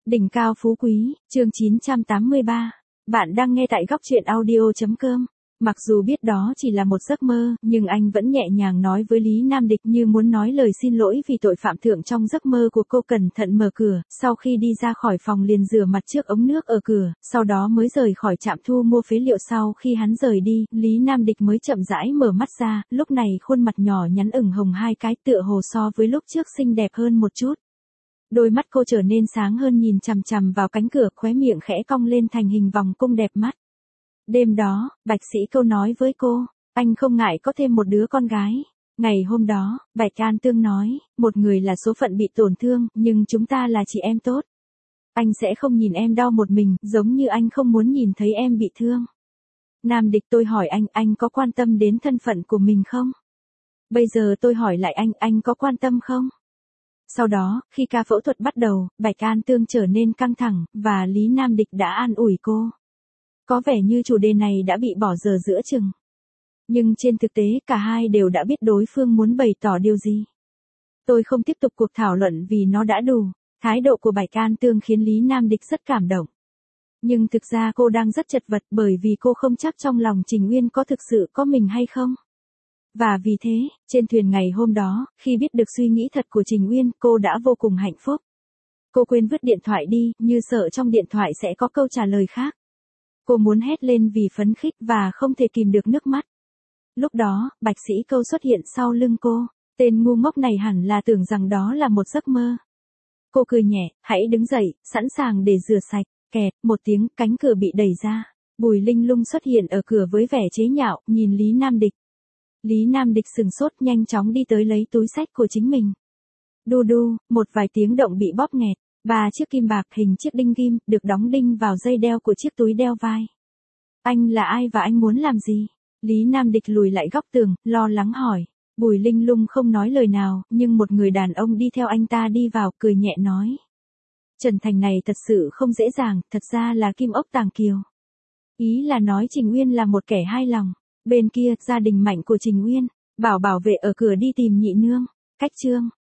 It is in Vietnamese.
Đỉnh cao phú quý, chương 983. Bạn đang nghe tại góc truyện audio.com. Mặc dù biết đó chỉ là một giấc mơ, nhưng anh vẫn nhẹ nhàng nói với Lý Nam Địch như muốn nói lời xin lỗi vì tội phạm thượng trong giấc mơ của cô. Cẩn thận mở cửa, sau khi đi ra khỏi phòng liền rửa mặt trước ống nước ở cửa, sau đó mới rời khỏi trạm thu mua phế liệu. Sau khi hắn rời đi, Lý Nam Địch mới chậm rãi mở mắt ra, lúc này khuôn mặt nhỏ nhắn ửng hồng hai cái, tựa hồ so với lúc trước xinh đẹp hơn một chút. Đôi mắt cô trở nên sáng hơn, nhìn chằm chằm vào cánh cửa, khóe miệng khẽ cong lên thành hình vòng cung đẹp mắt. Đêm đó, Bạch Sĩ Câu nói với cô, anh không ngại có thêm một đứa con gái. Ngày hôm đó, Bạch An Tương nói, một người là số phận bị tổn thương, nhưng chúng ta là chị em tốt. Anh sẽ không nhìn em đau một mình, giống như anh không muốn nhìn thấy em bị thương. Nam Địch, tôi hỏi anh có quan tâm đến thân phận của mình không? Bây giờ tôi hỏi lại anh có quan tâm không? Sau đó, khi ca phẫu thuật bắt đầu, Bạch An Tương trở nên căng thẳng, và Lý Nam Địch đã an ủi cô. Có vẻ như chủ đề này đã bị bỏ dở giữa chừng. Nhưng trên thực tế, cả hai đều đã biết đối phương muốn bày tỏ điều gì. Tôi không tiếp tục cuộc thảo luận vì nó đã đủ. Thái độ của Bạch An Tương khiến Lý Nam Địch rất cảm động. Nhưng thực ra cô đang rất chật vật bởi vì cô không chắc trong lòng Trình Uyên có thực sự có mình hay không. Và vì thế, trên thuyền ngày hôm đó, khi biết được suy nghĩ thật của Trình Uyên, cô đã vô cùng hạnh phúc. Cô quên vứt điện thoại đi, như sợ trong điện thoại sẽ có câu trả lời khác. Cô muốn hét lên vì phấn khích và không thể kìm được nước mắt. Lúc đó, Bạch Sĩ Câu xuất hiện sau lưng cô. Tên ngu ngốc này hẳn là tưởng rằng đó là một giấc mơ. Cô cười nhẹ, hãy đứng dậy, sẵn sàng để rửa sạch. Kẹt, một tiếng, cánh cửa bị đẩy ra. Bùi Linh Lung xuất hiện ở cửa với vẻ chế nhạo, nhìn Lý Nam Địch. Lý Nam Địch sừng sốt, nhanh chóng đi tới lấy túi xách của chính mình. Đu đu, một vài tiếng động bị bóp nghẹt. 3 chiếc kim bạc hình chiếc đinh ghim, được đóng đinh vào dây đeo của chiếc túi đeo vai. Anh là ai và anh muốn làm gì? Lý Nam Địch lùi lại góc tường, lo lắng hỏi. Bùi Linh Lung không nói lời nào, nhưng một người đàn ông đi theo anh ta đi vào, cười nhẹ nói. Trần Thành này thật sự không dễ dàng, thật ra là Kim Ốc Tàng Kiều. Ý là nói Trình Uyên là một kẻ hai lòng. Bên kia, gia đình Mạnh của Trình Uyên, bảo vệ ở cửa đi tìm nhị nương. Cách chương